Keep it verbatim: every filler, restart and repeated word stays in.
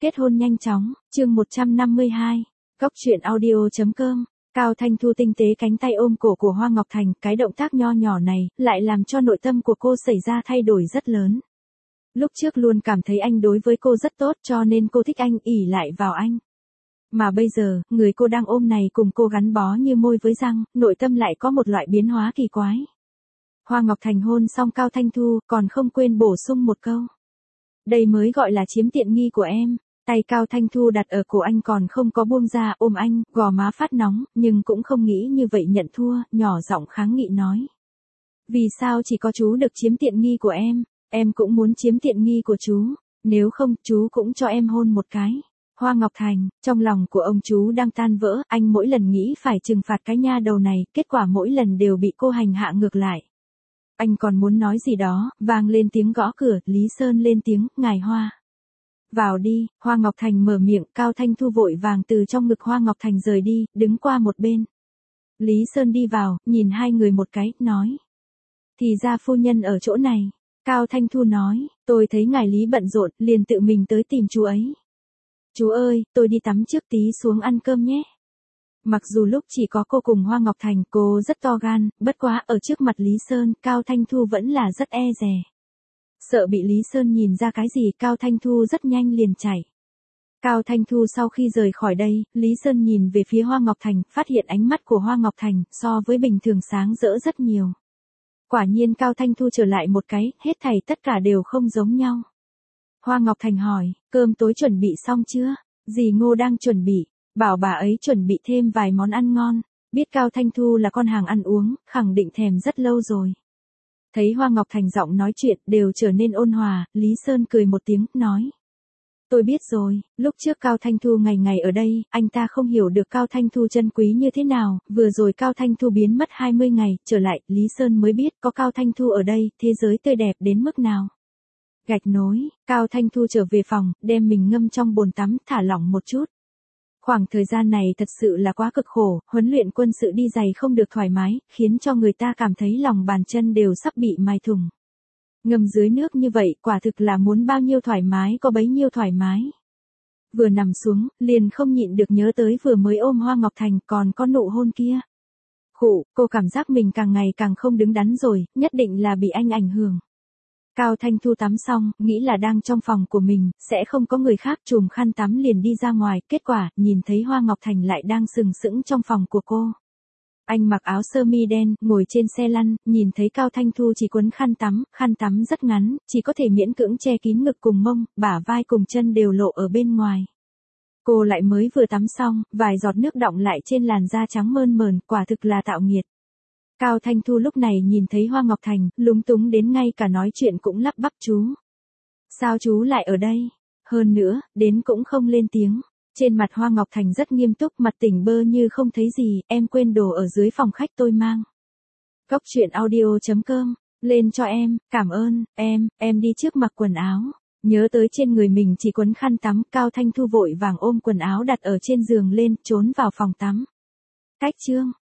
Kết hôn nhanh chóng, chương một trăm năm mươi hai, Cóc truyện audio chấm com. Cao Thanh Thu tinh tế cánh tay ôm cổ của Hoa Ngọc Thành, cái động tác nho nhỏ này, lại làm cho nội tâm của cô xảy ra thay đổi rất lớn. Lúc trước luôn cảm thấy anh đối với cô rất tốt cho nên cô thích anh, ỷ lại vào anh. Mà bây giờ, người cô đang ôm này cùng cô gắn bó như môi với răng, nội tâm lại có một loại biến hóa kỳ quái. Hoa Ngọc Thành hôn xong Cao Thanh Thu, còn không quên bổ sung một câu. Đây mới gọi là chiếm tiện nghi của em. Tay Cao Thanh Thu đặt ở cổ anh còn không có buông ra, ôm anh, gò má phát nóng, nhưng cũng không nghĩ như vậy nhận thua, nhỏ giọng kháng nghị nói. Vì sao chỉ có chú được chiếm tiện nghi của em, em cũng muốn chiếm tiện nghi của chú, nếu không, chú cũng cho em hôn một cái. Hoa Ngọc Thành, trong lòng của ông chú đang tan vỡ, anh mỗi lần nghĩ phải trừng phạt cái nha đầu này, kết quả mỗi lần đều bị cô hành hạ ngược lại. Anh còn muốn nói gì đó, vang lên tiếng gõ cửa, Lý Sơn lên tiếng, ngài Hoa. Vào đi, Hoa Ngọc Thành mở miệng, Cao Thanh Thu vội vàng từ trong ngực Hoa Ngọc Thành rời đi, đứng qua một bên. Lý Sơn đi vào, nhìn hai người một cái, nói. Thì ra phu nhân ở chỗ này. Cao Thanh Thu nói, tôi thấy ngài Lý bận rộn, liền tự mình tới tìm chú ấy. Chú ơi, tôi đi tắm trước tí xuống ăn cơm nhé. Mặc dù lúc chỉ có cô cùng Hoa Ngọc Thành, cô rất to gan, bất quá ở trước mặt Lý Sơn, Cao Thanh Thu vẫn là rất e dè. Sợ bị Lý Sơn nhìn ra cái gì, Cao Thanh Thu rất nhanh liền chạy. Cao Thanh Thu sau khi rời khỏi đây, Lý Sơn nhìn về phía Hoa Ngọc Thành, phát hiện ánh mắt của Hoa Ngọc Thành so với bình thường sáng rỡ rất nhiều. Quả nhiên Cao Thanh Thu trở lại một cái, hết thảy tất cả đều không giống nhau. Hoa Ngọc Thành hỏi, cơm tối chuẩn bị xong chưa? Dì Ngô đang chuẩn bị, bảo bà ấy chuẩn bị thêm vài món ăn ngon. Biết Cao Thanh Thu là con hàng ăn uống, khẳng định thèm rất lâu rồi. Thấy Hoa Ngọc Thành giọng nói chuyện đều trở nên ôn hòa, Lý Sơn cười một tiếng, nói. Tôi biết rồi, lúc trước Cao Thanh Thu ngày ngày ở đây, anh ta không hiểu được Cao Thanh Thu chân quý như thế nào, vừa rồi Cao Thanh Thu biến mất hai mươi ngày, trở lại, Lý Sơn mới biết có Cao Thanh Thu ở đây, thế giới tươi đẹp đến mức nào. Gạch nối, Cao Thanh Thu trở về phòng, đem mình ngâm trong bồn tắm, thả lỏng một chút. Khoảng thời gian này thật sự là quá cực khổ, huấn luyện quân sự đi giày không được thoải mái, khiến cho người ta cảm thấy lòng bàn chân đều sắp bị mài thủng. Ngâm dưới nước như vậy, quả thực là muốn bao nhiêu thoải mái có bấy nhiêu thoải mái. Vừa nằm xuống, liền không nhịn được nhớ tới vừa mới ôm Hoa Ngọc Thành còn có nụ hôn kia. Khụ, cô cảm giác mình càng ngày càng không đứng đắn rồi, nhất định là bị anh ảnh hưởng. Cao Thanh Thu tắm xong, nghĩ là đang trong phòng của mình, sẽ không có người khác, chùm khăn tắm liền đi ra ngoài, kết quả, nhìn thấy Hoa Ngọc Thành lại đang sừng sững trong phòng của cô. Anh mặc áo sơ mi đen, ngồi trên xe lăn, nhìn thấy Cao Thanh Thu chỉ quấn khăn tắm, khăn tắm rất ngắn, chỉ có thể miễn cưỡng che kín ngực cùng mông, bả vai cùng chân đều lộ ở bên ngoài. Cô lại mới vừa tắm xong, vài giọt nước đọng lại trên làn da trắng mơn mởn, quả thực là tạo nghiệt. Cao Thanh Thu lúc này nhìn thấy Hoa Ngọc Thành, lúng túng đến ngay cả nói chuyện cũng lắp bắp chú. Sao chú lại ở đây? Hơn nữa, đến cũng không lên tiếng. Trên mặt Hoa Ngọc Thành rất nghiêm túc, mặt tỉnh bơ như không thấy gì, em quên đồ ở dưới phòng khách tôi mang. Cóc truyện audio chấm com, lên cho em, cảm ơn, em, em đi trước mặc quần áo. Nhớ tới trên người mình chỉ quấn khăn tắm, Cao Thanh Thu vội vàng ôm quần áo đặt ở trên giường lên, trốn vào phòng tắm. Cách chương.